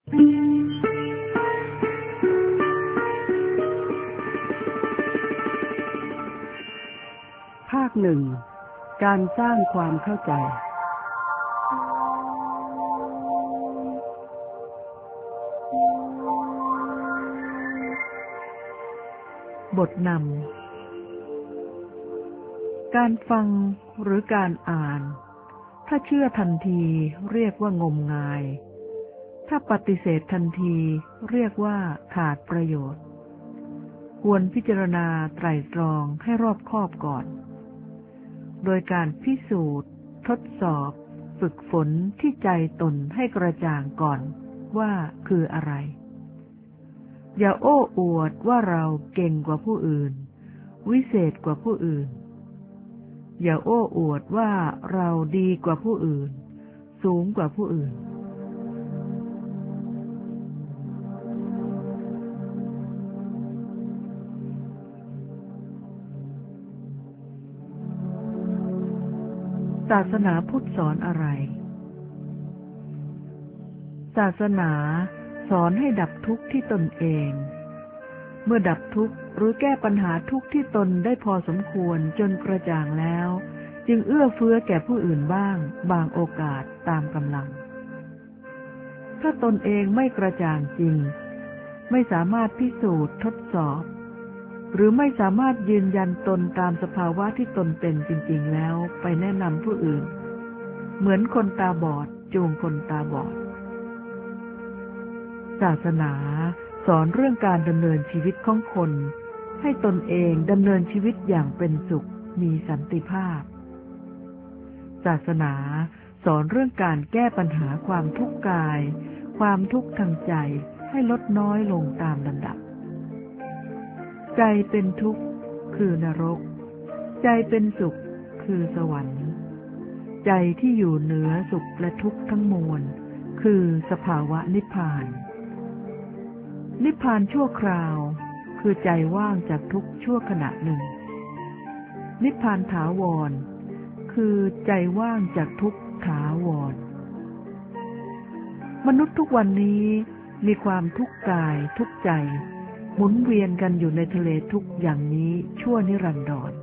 ภาคหนึ่งการสร้างความเข้าใจบทนำการฟังหรือการอ่านถ้าเชื่อทันทีเรียกว่างมงายถ้าปฏิเสธทันทีเรียกว่าขาดประโยชน์ควรพิจารณาไตร่ตรองให้รอบคอบก่อนโดยการพิสูจน์ทดสอบฝึกฝนที่ใจตนให้กระจ่างก่อนว่าคืออะไรอย่าโอ้อวดว่าเราเก่งกว่าผู้อื่นวิเศษกว่าผู้อื่นอย่าโอ้อวดว่าเราดีกว่าผู้อื่นสูงกว่าผู้อื่นศาสนาพุทธสอนอะไรศาสนาสอนให้ดับทุกข์ที่ตนเองเมื่อดับทุกข์หรือแก้ปัญหาทุกข์ที่ตนได้พอสมควรจนกระจ่างแล้วจึงเอื้อเฟื้อแก่ผู้อื่นบ้างบางโอกาสตามกำลังถ้าตนเองไม่กระจ่างจริงไม่สามารถพิสูจน์ทดสอบหรือไม่สามารถยืนยันตนตามสภาวะที่ตนเป็นจริงๆแล้วไปแนะนำผู้อื่นเหมือนคนตาบอดจูงคนตาบอดศาสนาสอนเรื่องการดำเนินชีวิตของคนให้ตนเองดำเนินชีวิตอย่างเป็นสุขมีสันติภาพศาสนาสอนเรื่องการแก้ปัญหาความทุกข์กายความทุกข์ทางใจให้ลดน้อยลงตามลำดับใจเป็นทุกข์คือนรกใจเป็นสุขคือสวรรค์ใจที่อยู่เหนือสุขและทุกข์ทั้งมวลคือสภาวะนิพพานนิพพานชั่วคราวคือใจว่างจากทุกข์ชั่วขณะหนึ่งนิพพานถาวรคือใจว่างจากทุกข์ถาวรมนุษย์ทุกวันนี้มีความทุกข์กายทุกข์ใจหมุนเวียนกันอยู่ในทะเลทุกข์อย่างนี้ชั่วนิรันดร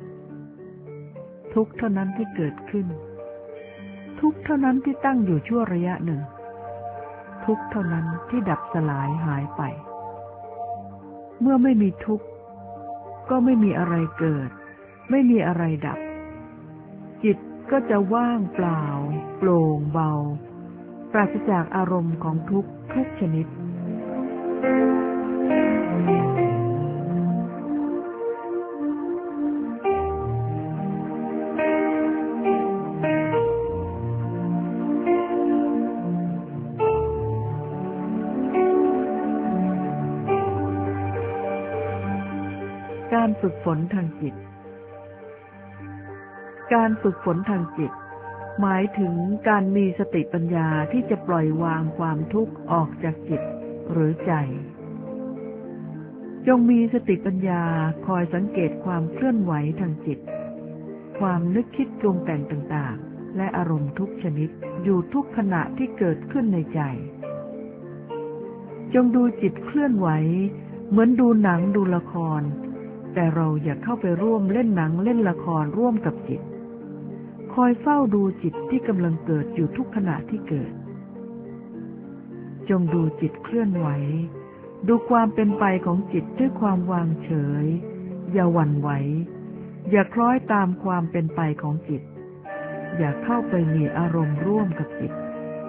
ทุกข์เท่านั้นที่เกิดขึ้นทุกข์เท่านั้นที่ตั้งอยู่ชั่วระยะหนึ่งทุกข์เท่านั้นที่ดับสลายหายไปเมื่อไม่มีทุกข์ก็ไม่มีอะไรเกิดไม่มีอะไรดับจิตก็จะว่างเปล่าโปร่งเบาปราศจากอารมณ์ของทุกข์ทุกชนิดการฝึกฝนทางจิตการฝึกฝนทางจิตหมายถึงการมีสติปัญญาที่จะปล่อยวางความทุกข์ออกจากจิตหรือใจจงมีสติปัญญาคอยสังเกตความเคลื่อนไหวทางจิตความนึกคิดปรุงแต่งต่างๆและอารมณ์ทุกชนิดอยู่ทุกขณะที่เกิดขึ้นในใจจงดูจิตเคลื่อนไหวเหมือนดูหนังดูละครแต่เราอย่าเข้าไปร่วมเล่นหนังเล่นละครร่วมกับจิตคอยเฝ้าดูจิตที่กำลังเกิดอยู่ทุกขณะที่เกิดจงดูจิตเคลื่อนไหวดูความเป็นไปของจิตด้วยความวางเฉยอย่าหวั่นไหวอย่าคล้อยตามความเป็นไปของจิตอย่าเข้าไปมีอารมณ์ร่วมกับจิต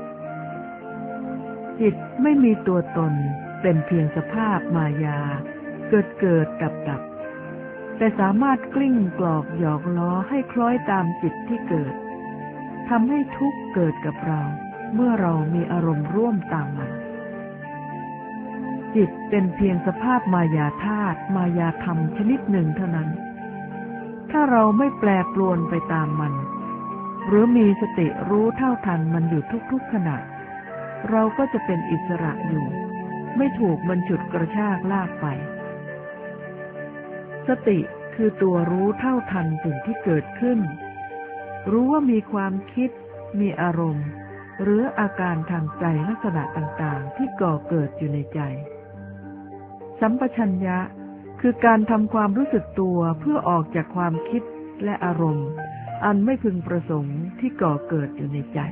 จิตไม่มีตัวตนเป็นเพียงสภาพมายาเกิดดับแต่สามารถกลิ้งกลอกหยอกล้อให้คล้อยตามจิตที่เกิดทำให้ทุกข์เกิดกับเราเมื่อเรามีอารมณ์ร่วมตามมันจิตเป็นเพียงสภาพมายาธาตุมายาธรรมชนิดหนึ่งเท่านั้นถ้าเราไม่แปรปรวนไปตามมันหรือมีสติรู้เท่าทันมันอยู่ทุกๆขณะเราก็จะเป็นอิสระอยู่ไม่ถูกมันฉุดกระชากลากไปสติคือตัวรู้เท่าทันสิ่งที่เกิดขึ้นรู้ว่ามีความคิดมีอารมณ์หรืออาการทางใจลักษณะต่างๆที่ก่อเกิดอยู่ในใจสัมปชัญญะคือการทำความรู้สึกตัวเพื่อออกจากความคิดและอารมณ์อันไม่พึงประสงค์ที่ก่อเกิดอยู่ในใจ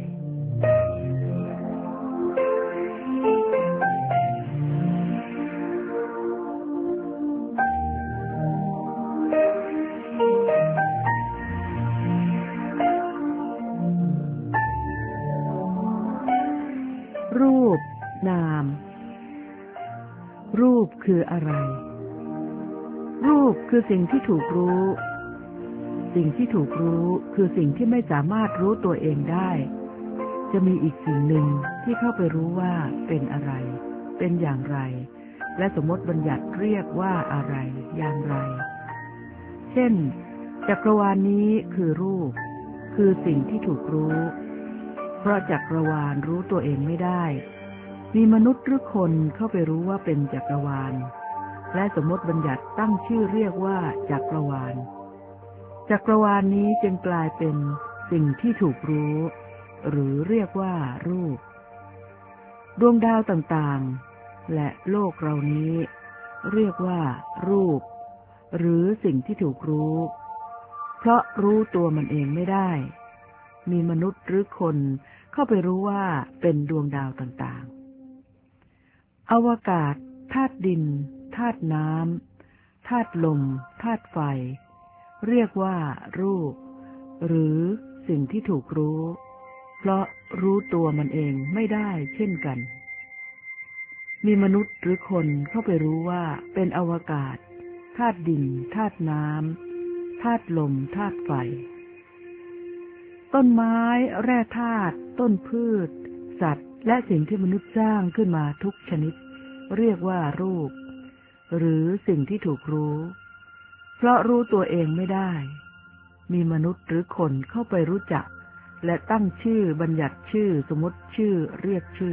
รูปนามรูปคืออะไรรูปคือสิ่งที่ถูกรู้สิ่งที่ถูกรู้คือสิ่งที่ไม่สามารถรู้ตัวเองได้จะมีอีกสิ่งหนึ่งที่เข้าไปรู้ว่าเป็นอะไรเป็นอย่างไรและสมมติบัญญัติเรียกว่าอะไรอย่างไรเช่นจักรวาลนี้คือรูปคือสิ่งที่ถูกรู้เพราะจักรวาลรู้ตัวเองไม่ได้มีมนุษย์หรือคนเข้าไปรู้ว่าเป็นจักรวาลและสมมติบัญญัติตั้งชื่อเรียกว่าจักรวาลจักรวาลนี้จึงกลายเป็นสิ่งที่ถูกรู้หรือเรียกว่ารูปดวงดาวต่างๆและโลกเรานี้เรียกว่ารูปหรือสิ่งที่ถูกรู้เพราะรู้ตัวมันเองไม่ได้มีมนุษย์หรือคนเข้าไปรู้ว่าเป็นดวงดาวต่างๆอวกาศธาตุดินธาตุน้ำธาตุลมธาตุไฟเรียกว่ารูปหรือสิ่งที่ถูกรู้เพราะรู้ตัวมันเองไม่ได้เช่นกันมีมนุษย์หรือคนเข้าไปรู้ว่าเป็นอวกาศธาตุดินธาตุน้ำธาตุลมธาตุไฟต้นไม้แร่ธาตุต้นพืชสัตว์และสิ่งที่มนุษย์สร้างขึ้นมาทุกชนิดเรียกว่ารูปหรือสิ่งที่ถูกรู้เพราะรู้ตัวเองไม่ได้มีมนุษย์หรือคนเข้าไปรู้จักและตั้งชื่อบัญญัติชื่อสมมติชื่อเรียกชื่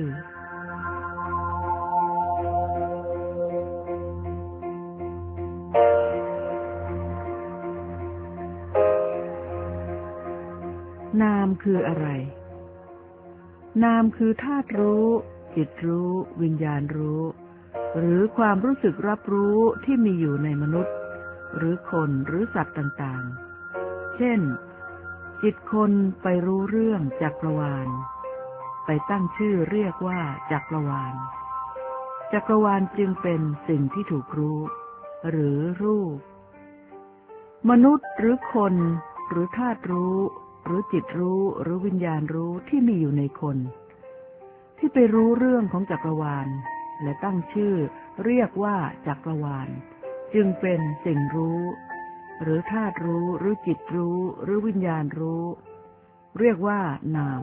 อนามคืออะไรนามคือธาตุรู้จิตรู้วิญญาณรู้หรือความรู้สึกรับรู้ที่มีอยู่ในมนุษย์หรือคนหรือสัตว์ต่างๆเช่นจิตคนไปรู้เรื่องจักรวาลไปตั้งชื่อเรียกว่าจักรวาลจักรวาลจึงเป็นสิ่งที่ถูกรู้หรือรูปมนุษย์หรือคนหรือธาตุรู้หรือจิตรู้หรือวิญญาณรู้ที่มีอยู่ในคนที่ไปรู้เรื่องของจักรวาลและตั้งชื่อเรียกว่าจักรวาลจึงเป็นสิ่งรู้หรือธาตุรู้หรือจิตรู้หรือวิญญาณรู้เรียกว่านาม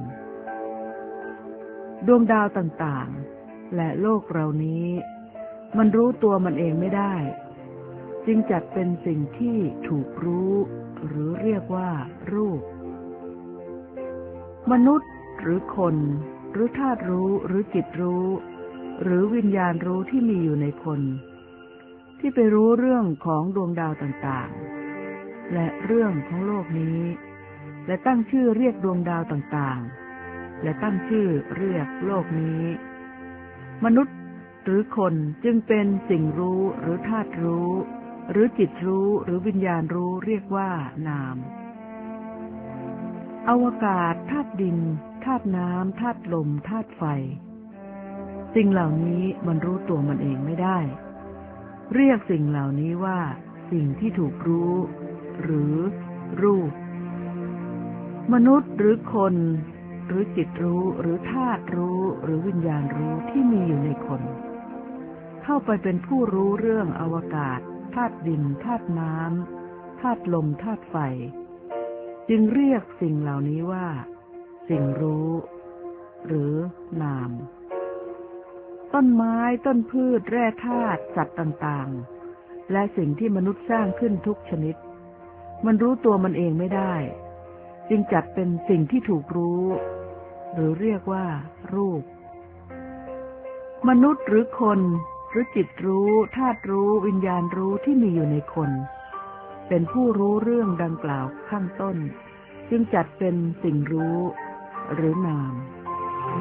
ดวงดาวต่างๆและโลกเรานี้มันรู้ตัวมันเองไม่ได้จึงจัดเป็นสิ่งที่ถูกรู้หรือเรียกว่ารูปมนุษย์หรือคนหรือธาตุรู้หรือจิตรู้หรือวิญญาณรู้ที่มีอยู่ในคนที่ไปรู้เรื่องของดวงดาวต่างๆและเรื่องของโลกนี้และตั้งชื่อเรียกดวงดาวต่างๆและตั้งชื่อเรียกโลกนี้มนุษย์หรือคนจึงเป็นสิ่งรู้หรือธาตุรู้หรือจิตรู้หรือวิญญาณรู้เรียกว่านามอวกาศธาตุดินธาตุน้ำธาตุลมธาตุไฟสิ่งเหล่านี้มันรู้ตัวมันเองไม่ได้เรียกสิ่งเหล่านี้ว่าสิ่งที่ถูกรู้หรือรูปมนุษย์หรือคนหรือจิตรู้หรือธาตุรู้หรือวิญญาณรู้ที่มีอยู่ในคนเข้าไปเป็นผู้รู้เรื่องอวกาศธาตุดินธาตุน้ำธาตุลมธาตุไฟจึงเรียกสิ่งเหล่านี้ว่าสิ่งรู้หรือนามต้นไม้ต้นพืชแร่ธาตุสัตว์ต่างๆและสิ่งที่มนุษย์สร้างขึ้นทุกชนิดมันรู้ตัวมันเองไม่ได้จึงจัดเป็นสิ่งที่ถูกรู้หรือเรียกว่ารูปมนุษย์หรือคนหรือจิตรู้ธาตุรู้วิญญาณรู้ที่มีอยู่ในคนเป็นผู้รู้เรื่องดังกล่าวข้างต้นจึงจัดเป็นสิ่งรู้หรือนาม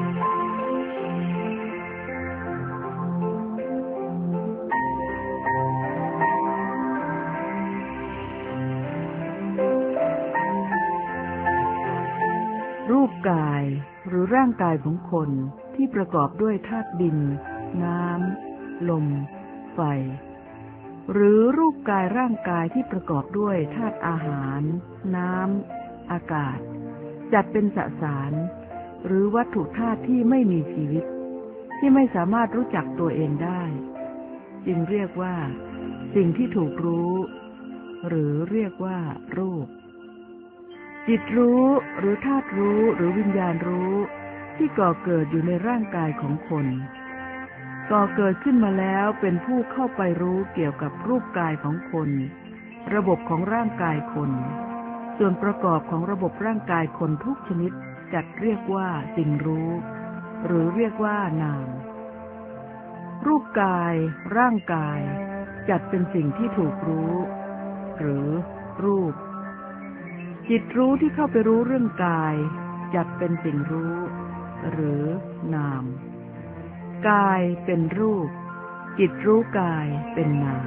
กายของคนที่ประกอบด้วยธาตุดินน้ำลมไฟหรือรูปกายร่างกายที่ประกอบด้วยธาตุอาหารน้ำอากาศจัดเป็นสสารหรือวัตถุธาตุที่ไม่มีชีวิตที่ไม่สามารถรู้จักตัวเองได้จึงเรียกว่าสิ่งที่ถูกรู้หรือเรียกว่ารูปจิตรู้หรือธาตุรู้หรือวิญญาณรู้ที่ก่อเกิดอยู่ในร่างกายของคนก่อเกิดขึ้นมาแล้วเป็นผู้เข้าไปรู้เกี่ยวกับรูปกายของคนระบบของร่างกายคนส่วนประกอบของระบบร่างกายคนทุกชนิดจัดเรียกว่าสิ่งรู้หรือเรียกว่านามรูปกายร่างกายจัดเป็นสิ่งที่ถูกรู้หรือรูปจิตรู้ที่เข้าไปรู้เรื่องกายจัดเป็นสิ่งรู้หรือนามกายเป็นรูปจิตรู้กายเป็นนาม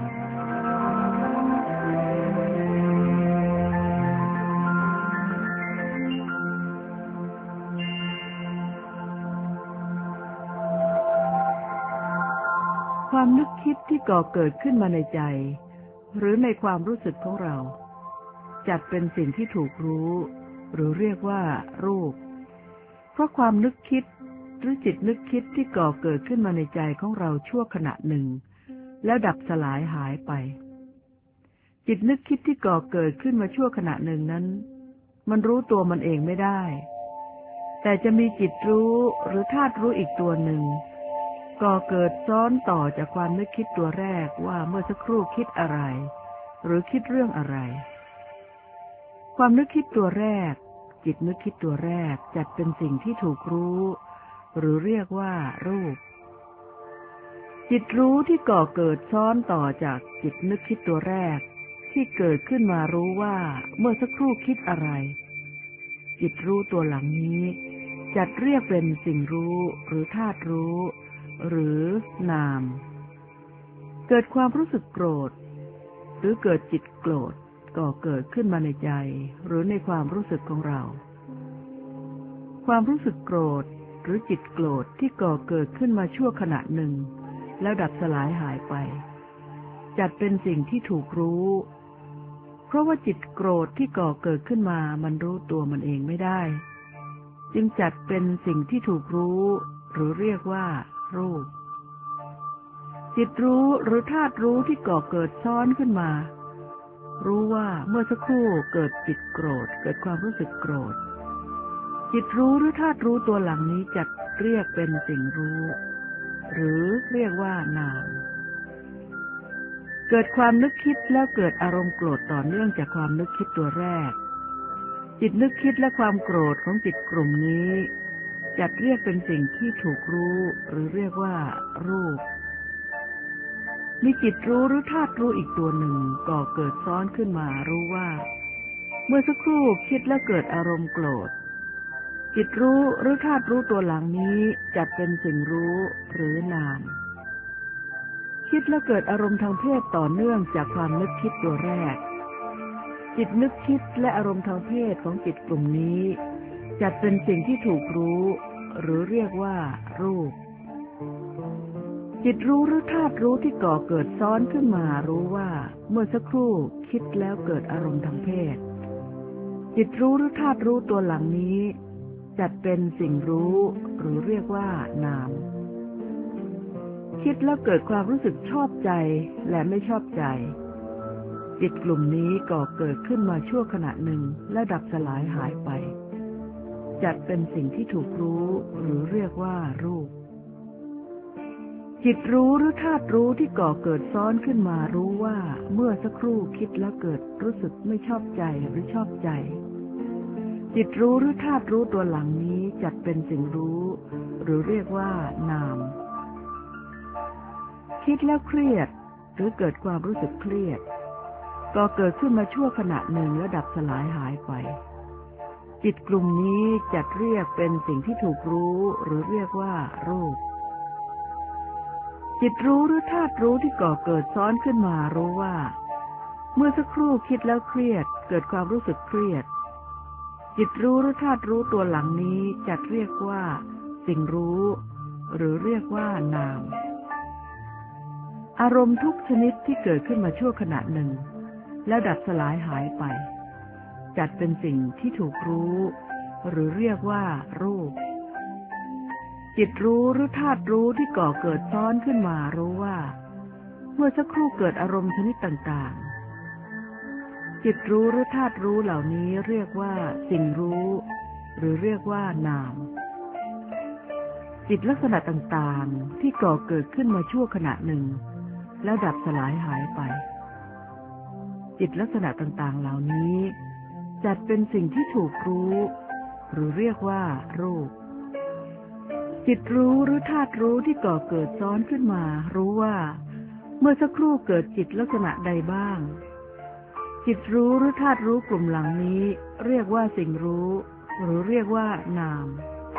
ความนึกคิดที่ก่อเกิดขึ้นมาในใจหรือในความรู้สึกของเราจัดเป็นสิ่งที่ถูกรู้หรือเรียกว่ารูปเพราะความนึกคิดหรือจิตนึกคิดที่ก่อเกิดขึ้นมาในใจของเราชั่วขณะหนึ่งแล้วดับสลายหายไปจิตนึกคิดที่ก่อเกิดขึ้นมาชั่วขณะหนึ่งนั้นมันรู้ตัวมันเองไม่ได้แต่จะมีจิตรู้หรือธาตุรู้อีกตัวหนึ่งก่อเกิดซ้อนต่อจากความนึกคิดตัวแรกว่าเมื่อสักครู่คิดอะไรหรือคิดเรื่องอะไรความนึกคิดตัวแรกจิตนึกคิดตัวแรกจัดเป็นสิ่งที่ถูกรู้หรือเรียกว่ารูปจิตรู้ที่ก่อเกิดซ้อนต่อจากจิตนึกคิดตัวแรกที่เกิดขึ้นมารู้ว่าเมื่อสักครู่คิดอะไรจิตรู้ตัวหลังนี้จัดเรียกเป็นสิ่งรู้หรือธาตุรู้หรือนามเกิดความรู้สึกโกรธหรือเกิดจิตโกรธก่อเกิดขึ้นมาในใจหรือในความรู้สึกของเราความรู้สึกโกรธหรือจิตโกรธที่ก่อเกิดขึ้นมาชั่วขณะหนึ่งแล้วดับสลายหายไปจัดเป็นสิ่งที่ถูกรู้เพราะว่าจิตโกรธที่ก่อเกิดขึ้นมามันรู้ตัวมันเองไม่ได้จึงจัดเป็นสิ่งที่ถูกรู้หรือเรียกว่ารูปจิตรู้หรือธาตุรู้ที่ก่อเกิดซ้อนขึ้นมารู้ว่าเมื่อสักครู่เกิดจิตโกรธเกิดความรู้สึกโกรธจิตรู้หรือธาตุรู้ตัวหลังนี้จัดเรียกเป็นสิ่งรู้หรือเรียกว่านามเกิดความนึกคิดแล้วเกิดอารมณ์โกรธต่อเนื่องจากความนึกคิดตัวแรกจิตนึกคิดและความโกรธของจิตกลุ่มนี้จัดเรียกเป็นสิ่งที่ถูกรู้หรือเรียกว่ารูปมีจิตรู้หรือธาตุรู้อีกตัวหนึ่งก่อเกิดซ้อนขึ้นมารู้ว่าเมื่อสักครู่คิดแล้วเกิดอารมณ์โกรธจิตรู้หรือธาตุรู้ตัวหลังนี้จัดเป็นสิ่งรู้หรือนามคิดแล้วเกิดอารมณ์ทางเพศต่อเนื่องจากความนึกคิดตัวแรกจิตนึกคิดและอารมณ์ทางเพศของจิตกลุ่มนี้จัดเป็นสิ่งที่ถูกรู้หรือเรียกว่ารูปจิตรู้หรือธาตุรู้ที่ก่อเกิดซ้อนขึ้นมารู้ว่าเมื่อสักครู่คิดแล้วเกิดอารมณ์ทางเพศจิตรู้หรือธาตุรู้ตัวหลังนี้จัดเป็นสิ่งรู้หรือเรียกว่านามคิดแล้วเกิดความรู้สึกชอบใจและไม่ชอบใจจิตกลุ่มนี้ก่อเกิดขึ้นมาชั่วขณะหนึ่งและดับสลายหายไปจัดเป็นสิ่งที่ถูกรู้หรือเรียกว่ารูปจิตรู้หรือธาตุรู้ที่ก่อเกิดซ้อนขึ้นมารู้ว่าเมื่อสักครู่คิดแล้วเกิดรู้สึกไม่ชอบใจหรือชอบใจจิตรู้หรือธาตุรู้ตัวหลังนี้จัดเป็นสิ่งรู้หรือเรียกว่านามคิดแล้วเครียดหรือเกิดความรู้สึกเครียดก่อเกิดขึ้นมาชั่วขณะหนึ่งแล้วดับสลายหายไปจิตกลุ่มนี้จัดเรียกเป็นสิ่งที่ถูกรู้หรือเรียกว่ารูปจิตรู้หรือธาตุรู้ที่ก่อเกิดซ้อนขึ้นมารู้ว่าเมื่อสักครู่คิดแล้วเครียดเกิดความรู้สึกเครียดจิตรู้หรือธาตุรู้ตัวหลังนี้จัดเรียกว่าสิ่งรู้หรือเรียกว่านามอารมณ์ทุกชนิดที่เกิดขึ้นมาชั่วขณะหนึ่งแล้วดับสลายหายไปจัดเป็นสิ่งที่ถูกรู้หรือเรียกว่ารูปจิตรู้หรือธาตุรู้ที่ก่อเกิดซ้อนขึ้นมารู้ว่าเมื่อสักครู่เกิดอารมณ์ชนิดต่างๆจิตรู้หรือธาตุรู้เหล่านี้เรียกว่าสิ่งรู้หรือเรียกว่านามจิตลักษณะต่างๆที่ก่อเกิดขึ้นมาชั่วขณะหนึ่งแล้วดับสลายหายไปจิตลักษณะต่างๆเหล่านี้จัดเป็นสิ่งที่ถูกรู้หรือเรียกว่ารูปจิตรู้หรือธาตุรู้ที่ก่อเกิดซ้อนขึ้นมารู้ว่าเมื่อสักครู่เกิดจิตลักษณะใดบ้างจิตรู้หรือธาตุรู้กลุ่มหลังนี้เรียกว่าสิ่งรู้หรือเรียกว่านาม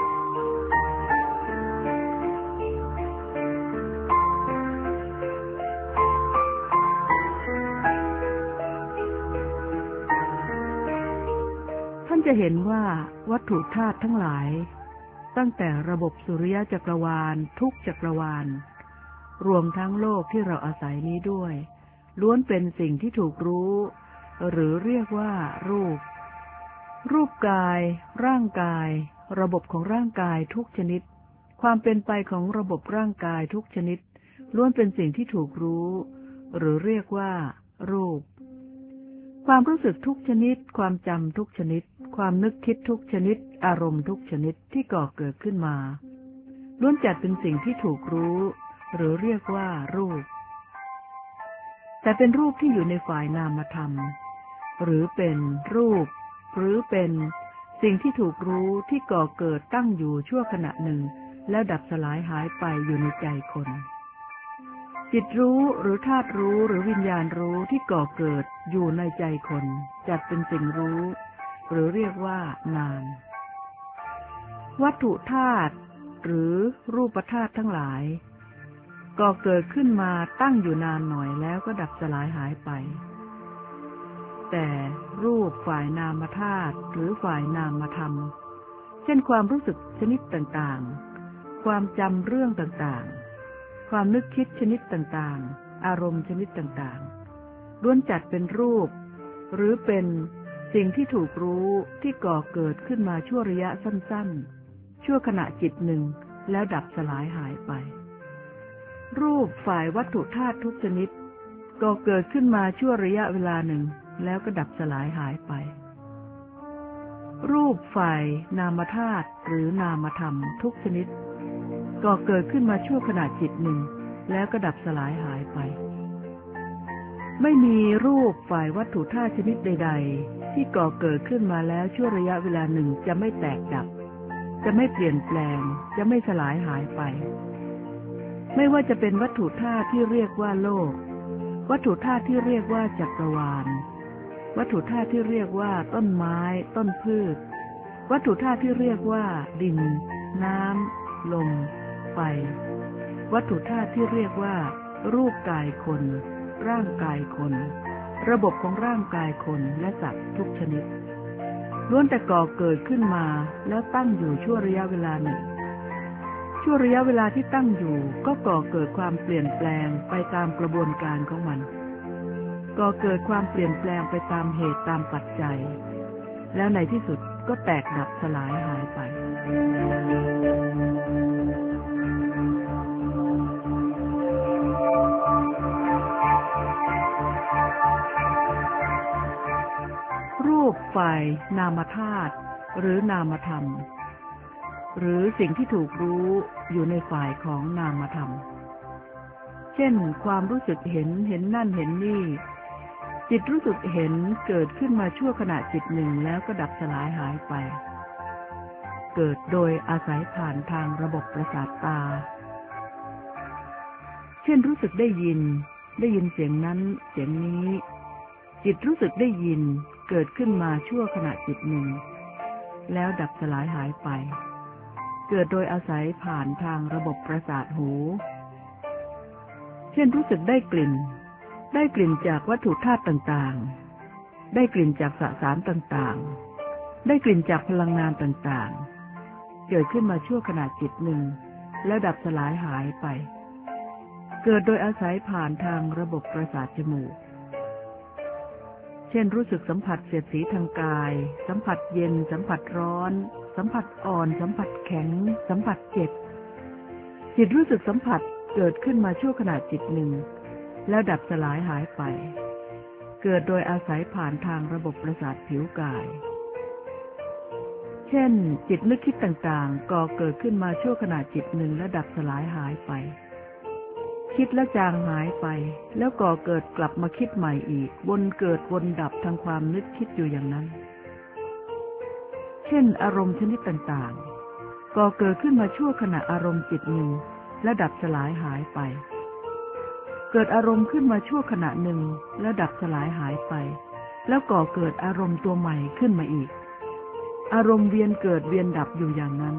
ท่านจะเห็นว่าวัตถุธาตุทั้งหลายตั้งแต่ระบบสุริยะจักรวาลทุกจักรวาลรวมทั้งโลกที่เราอาศัยนี้ด้วยล้วนเป็นสิ่งที่ถูกรู้หรือเรียกว่ารูปกายร่างกายระบบของร่างกายทุกชนิดความเป็นไปของระบบร่างกายทุกชนิดล้วนเป็นสิ่งที่ถูกรู้หรือเรียกว่ารูปความรู้สึกทุกชนิดความจำทุกชนิดความนึกคิดทุกชนิดอารมณ์ทุกชนิดที่ก่อเกิดขึ้นมาล้วนจัดเป็นสิ่งที่ถูกรู้หรือเรียกว่ารูปแต่เป็นรูปที่อยู่ในฝ่ายนามธรรมหรือเป็นรูปหรือเป็นสิ่งที่ถูกรู้ที่ก่อเกิดตั้งอยู่ชั่วขณะหนึ่งแล้วดับสลายหายไปอยู่ในใจคนจิตรู้หรือธาตุรู้หรือวิญญาณรู้ที่ก่อเกิดอยู่ในใจคนจัดเป็นสิ่งรู้หรือเรียกว่านามวัตถุธาตุหรือรูปธาตุทั้งหลายก่อเกิดขึ้นมาตั้งอยู่นานหน่อยแล้วก็ดับสลายหายไปแต่รูปฝ่ายนามธาตุหรือฝ่ายนามธรรมเช่นความรู้สึกชนิดต่างๆความจำเรื่องต่างๆความนึกคิดชนิดต่างๆอารมณ์ชนิดต่างๆล้วนจัดเป็นรูปหรือเป็นสิ่งที่ถูกรู้ที่ก่อเกิดขึ้นมาชั่วระยะสั้นๆชั่วขณะจิตหนึ่งแล้วดับสลายหายไปรูปฝ่ายวัตถุธาตุทุกชนิดก่อเกิดขึ้นมาชั่วระยะเวลาหนึ่งแล้วก็ดับสลายหายไปรูปฝ่ายนามธาตุหรือนามธรรมทุกชนิดก่อเกิดขึ้นมาชั่วขณะจิตหนึ่งแล้วก็ดับสลายหายไปไม่มีรูปฝ่ายวัตถุธาตุชนิดใดๆที่ก่อเกิดขึ้นมาแล้วชั่วระยะเวลาหนึ่งจะไม่แตกดับจะไม่เปลี่ยนแปลงจะไม่สลายหายไปไม่ว่าจะเป็นวัตถุธาตุที่เรียกว่าโลกวัตถุธาตุที่เรียกว่าจักรวาลวัตถุธาตุที่เรียกว่าต้นไม้ต้นพืชวัตถุธาตุที่เรียกว่าดินน้ำลมไฟวัตถุธาตุที่เรียกว่ารูปกายคนร่างกายคนระบบของร่างกายคนและสัตว์ทุกชนิดล้วนแต่ก่อเกิดขึ้นมาแล้วตั้งอยู่ชั่วระยะเวลาหนึ่งชั่วระยะเวลาที่ตั้งอยู่ก็ก่อเกิดความเปลี่ยนแปลงไปตามกระบวนการของมันก่อเกิดความเปลี่ยนแปลงไปตามเหตุตามปัจจัยแล้วในที่สุดก็แตกดับสลายหายไปรูปฝ่ายนามธาตุหรือนามธรรมหรือสิ่งที่ถูกรู้อยู่ในฝ่ายของนามธรรมเช่นความรู้สึกเห็นนั่นเห็นนี่จิตรู้สึกเห็นเกิดขึ้นมาชั่วขณะจิตหนึ่งแล้วก็ดับสลายหายไปเกิดโดยอาศัยผ่านทางระบบประสาทตาเช่นรู้สึกได้ยินเสียงนั้นเสียงนี้จิตรู้สึกได้ยินเกิดขึ้นมาชั่วขณะจิตหนึ่งแล้วดับสลายหายไปเกิดโดยอาศัยผ่านทางระบบประสาทหูเช่นรู้สึกได้กลิ่นจากวัตถุธาตุต่างๆได้กลิ่นจากสสารต่างๆได้กลิ่นจากพลังงานต่างๆเกิดขึ้นมาชั่วขณะจิตหนึ่งแล้วดับสลายหายไปเกิดโดยอาศัยผ่านทางระบบประสาทจมูกเช่นรู้สึกสัมผัสเสียดสีทางกายสัมผัสเย็นสัมผัสร้อนสัมผัสอ่อนสัมผัสแข็งสัมผัสเจ็บจิตรู้สึกสัมผัสเกิดขึ้นมาชั่วขณะจิตหนึ่งแล้วดับสลายหายไปเกิดโดยอาศัยผ่านทางระบบประสาทผิวกายเช่นจิตนึกคิดต่างๆก่อเกิดขึ้นมาชั่วขณะจิตหนึ่งแล้วดับสลายหายไปคิดและจางหายไปแล้วก่อเกิดกลับมาคิดใหม่อีกวนเกิดวนดับทางความนึกคิดอยู่อย่างนั้นเช่นอารมณ์ชนิดต่างๆก่อเกิดขึ้นมาชั่วขณะอารมณ์จิตหนึ่งและดับสลายหายไปเกิดอารมณ์ขึ้นมาชั่วขณะหนึ่งแล้วดับสลายหายไปแล้วก่อเกิดอารมณ์ตัวใหม่ขึ้นมาอีกอารมณ์เวียนเกิดเวียนดับอยู่อย่างนั้น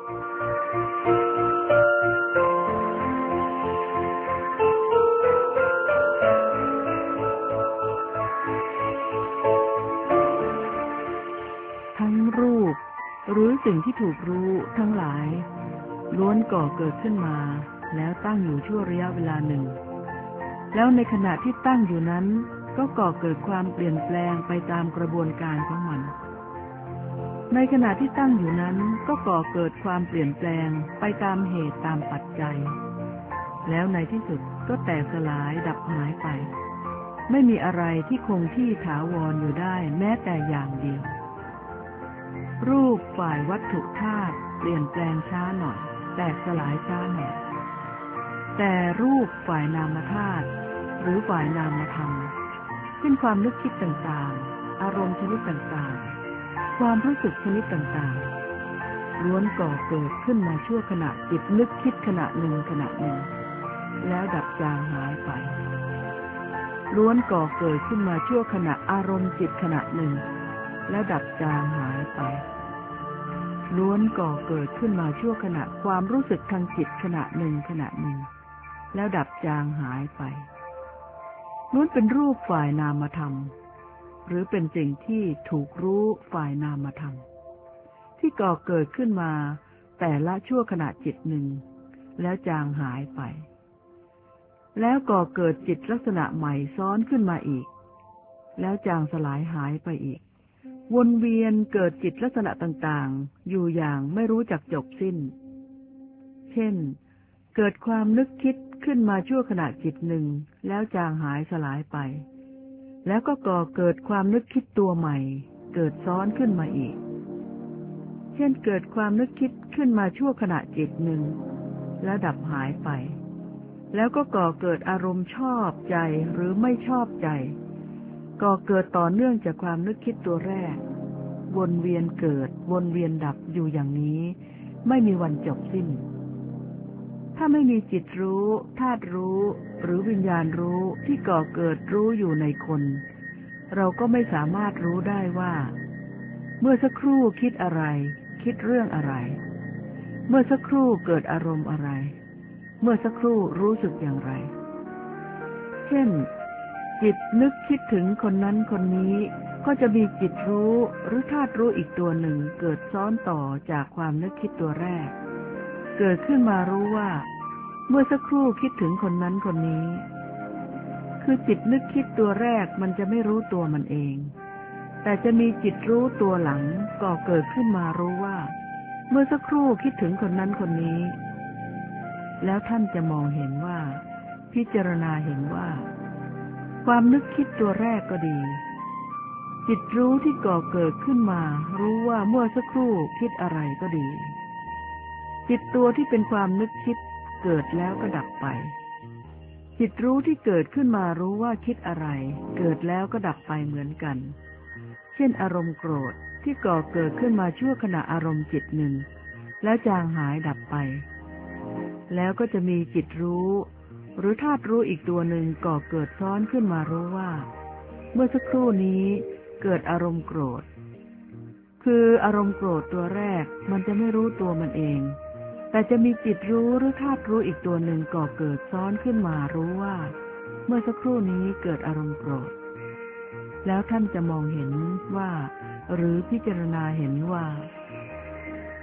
ทั้งรูปหรือสิ่งที่ถูกรู้ทั้งหลายล้วนก่อเกิดขึ้นมาแล้วตั้งอยู่ชั่วระยะเวลาหนึ่งแล้วในขณะที่ตั้งอยู่นั้นก็ก่อเกิดความเปลี่ยนแปลงไปตามกระบวนการของมันในขณะที่ตั้งอยู่นั้นก็ก่อเกิดความเปลี่ยนแปลงไปตามเหตุตามปัจจัยแล้วในที่สุดก็แตกสลายดับหายไปไม่มีอะไรที่คงที่ถาวรอยู่ได้แม้แต่อย่างเดียวรูปฝ่ายวัตถุธาตุเปลี่ยนแปลงช้าหน่อยแตกสลายช้าหน่อยแต่รูปฝ่ายนามธาตุหรือฝ่ายนามธรรมเช่นความนึกคิดต่างๆอารมณ์ชนิดต่างๆความรู้สึกชนิดต่างๆล้วนก่อเกิดขึ้นมาชั่วขณะจิตนึกคิดขณะหนึ่งแล้วดับจางหายไปล้วนก่อเกิดขึ้นมาชั่วขณะอารมณ์จิตขณะหนึ่งแล้วดับจางหายไปล้วนก่อเกิดขึ้นมาชั่วขณะความรู้สึกทางจิตขณะหนึ่งแล้วดับจางหายไปล้วนเป็นรูปฝ่ายนามธรรมหรือเป็นสิ่งที่ถูกรู้ฝ่ายนามธรรมที่ก่อเกิดขึ้นมาแต่ละชั่วขณะจิตหนึ่งแล้วจางหายไปแล้วก่อเกิดจิตลักษณะใหม่ซ้อนขึ้นมาอีกแล้วจางสลายหายไปอีกวนเวียนเกิดจิตลักษณะต่างๆอยู่อย่างไม่รู้จักจบสิ้นเช่นเกิดความนึกคิดขึ้นมาชั่วขณะจิตหนึ่งแล้วจางหายสลายไปแล้วก็ก่อเกิดความนึกคิดตัวใหม่เกิดซ้อนขึ้นมาอีกเช่นเกิดความนึกคิดขึ้นมาชั่วขณะจิตหนึ่งแล้วดับหายไปแล้วก็ก่อเกิดอารมณ์ชอบใจหรือไม่ชอบใจก่อเกิดต่อเนื่องจากความนึกคิดตัวแรกวนเวียนเกิดวนเวียนดับอยู่อย่างนี้ไม่มีวันจบสิ้นถ้าไม่มีจิตรู้ธาตุรู้หรือวิญญาณรู้ที่ก่อเกิดรู้อยู่ในคนเราก็ไม่สามารถรู้ได้ว่าเมื่อสักครู่คิดอะไรคิดเรื่องอะไรเมื่อสักครู่เกิดอารมณ์อะไรเมื่อสักครู่รู้สึกอย่างไรเช่นจิตนึกคิดถึงคนนั้นคนนี้ก็จะมีจิตรู้หรือธาตุรู้อีกตัวหนึ่งเกิดซ้อนต่อจากความนึกคิดตัวแรกเกิดขึ้นมารู้ว่าเมื่อสักครู่คิดถึงคนนั้นคนนี้คือจิตนึกคิดตัวแรกมันจะไม่รู้ตัวมันเองแต่จะมีจิตรู้ตัวหลังก่อเกิดขึ้นมารู้ว่าเมื่อสักครู่คิดถึงคนนั้นคนนี้แล้วท่านจะมองเห็นว่าพิจารณาเห็นว่าความนึกคิดตัวแรกก็ดีจิตรู้ที่ก่อเกิดขึ้นมารู้ว่าเมื่อสักครู่คิดอะไรก็ดีจิตตัวที่เป็นความนึกคิดเกิดแล้วก็ดับไปจิตรู้ที่เกิดขึ้นมารู้ว่าคิดอะไรเกิดแล้วก็ดับไปเหมือนกันเช่นอารมณ์โกรธที่ก่อเกิดขึ้นมาชั่วขณะอารมณ์จิตหนึ่งแล้วจางหายดับไปแล้วก็จะมีจิตรู้หรือธาตุรู้อีกตัวหนึ่งก่อเกิดซ้อนขึ้นมารู้ว่าเมื่อสักครู่นี้เกิดอารมณ์โกรธคืออารมณ์โกรธตัวแรกมันจะไม่รู้ตัวมันเองแต่จะมีจิตรู้หรือธาตุรู้อีกตัวหนึ่งก่อเกิดซ้อนขึ้นมารู้ว่าเมื่อสักครู่นี้เกิดอารมณ์โกรธแล้วท่านจะมองเห็นว่าหรือพิจารณาเห็นว่า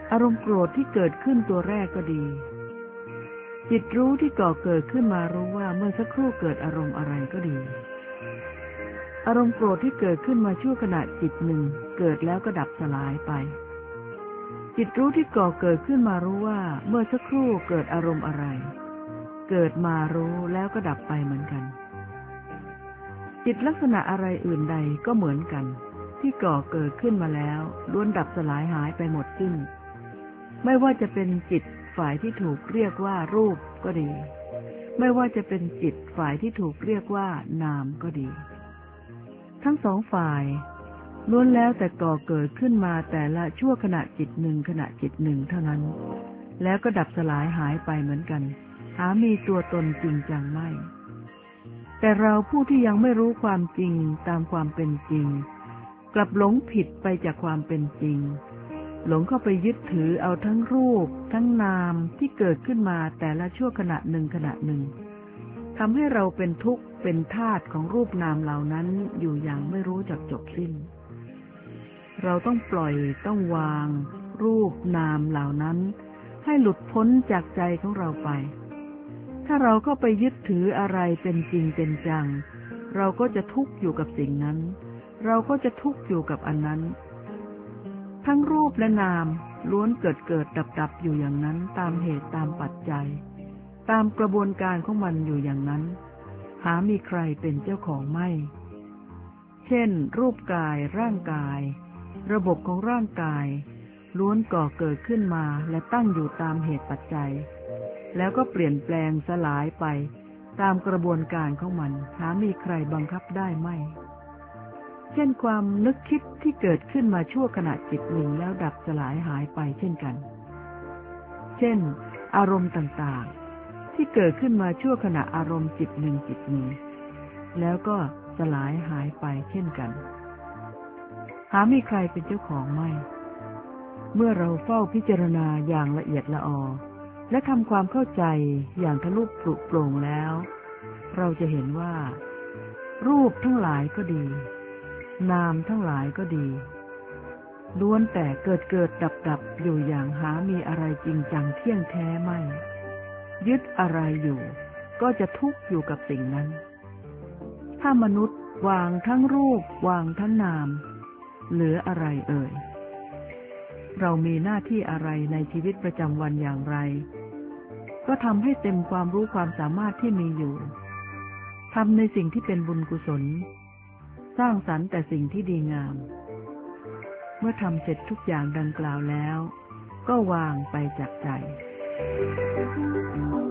อารมณ์โกรธที่เกิดขึ้นตัวแรกก็ดีจิตรู้ที่ก่อเกิดขึ้นมารู้ว่าเมื่อสักครู่เกิดอารมณ์อะไรก็ดีอารมณ์โกรธที่เกิดขึ้นมาชั่วขณะจิตหนึ่งเกิดแล้วก็ดับสลายไปจิตรู้ที่ก่อเกิดขึ้นมารู้ว่าเมื่อสักครู่เกิดอารมณ์อะไรเกิดมารู้แล้วก็ดับไปเหมือนกันจิตลักษณะอะไรอื่นใดก็เหมือนกันที่ก่อเกิดขึ้นมาแล้วล้วนดับสลายหายไปหมดสิ้นไม่ว่าจะเป็นจิตฝ่ายที่ถูกเรียกว่ารูปก็ดีไม่ว่าจะเป็นจิตฝ่ายที่ถูกเรียกว่านามก็ดีทั้งสองฝ่ายล้วนแล้วแต่ก่อเกิดขึ้นมาแต่ละชั่วขณะจิตหนึ่งขณะจิตหนึ่งเท่านั้นแล้วก็ดับสลายหายไปเหมือนกันหามีตัวตนจริงจังไม่แต่เราผู้ที่ยังไม่รู้ความจริงตามความเป็นจริงกลับหลงผิดไปจากความเป็นจริงหลงเข้าไปยึดถือเอาทั้งรูปทั้งนามที่เกิดขึ้นมาแต่ละชั่วขณะหนึ่งขณะหนึ่งทำให้เราเป็นทุกข์เป็นทาสของรูปนามเหล่านั้นอยู่อย่างไม่รู้จักจบสิ้นเราต้องปล่อยต้องวางรูปนามเหล่านั้นให้หลุดพ้นจากใจของเราไปถ้าเราเข้าไปยึดถืออะไรเป็นจริงเป็นจังเราก็จะทุกข์อยู่กับสิ่งนั้นเราก็จะทุกข์อยู่กับอันนั้นทั้งรูปและนามล้วนเกิดดับอยู่อย่างนั้นตามเหตุตามปัจจัยตามกระบวนการของมันอยู่อย่างนั้นหามีใครเป็นเจ้าของไม่เช่นรูปกายร่างกายระบบของร่างกายล้วนก่อเกิดขึ้นมาและตั้งอยู่ตามเหตุปัจจัยแล้วก็เปลี่ยนแปลงสลายไปตามกระบวนการของมันหามีใครบังคับได้ไม่เช่นความนึกคิดที่เกิดขึ้นมาชั่วขณะจิตหนึ่งแล้วดับสลายหายไปเช่นกันเช่นอารมณ์ต่างๆที่เกิดขึ้นมาชั่วขณะอารมณ์จิตหนึ่งแล้วก็สลายหายไปเช่นกันหามีใครเป็นเจ้าของไม่เมื่อเราเฝ้าพิจารณาอย่างละเอียดละออและทำความเข้าใจอย่างทะลุปลุกโปร่งแล้วเราจะเห็นว่ารูปทั้งหลายก็ดีนามทั้งหลายก็ดีล้วนแต่เกิดดับอยู่อย่างหามีอะไรจริงจังเที่ยงแท้ไม่ยึดอะไรอยู่ก็จะทุกข์อยู่กับสิ่งนั้นถ้ามนุษย์วางทั้งรูปวางทั้งนามเหลืออะไรเอ่ยเรามีหน้าที่อะไรในชีวิตประจำวันอย่างไรก็ทำให้เต็มความรู้ความสามารถที่มีอยู่ทำในสิ่งที่เป็นบุญกุศลสร้างสรรค์แต่สิ่งที่ดีงามเมื่อทำเสร็จทุกอย่างดังกล่าวแล้วก็วางไปจากใจ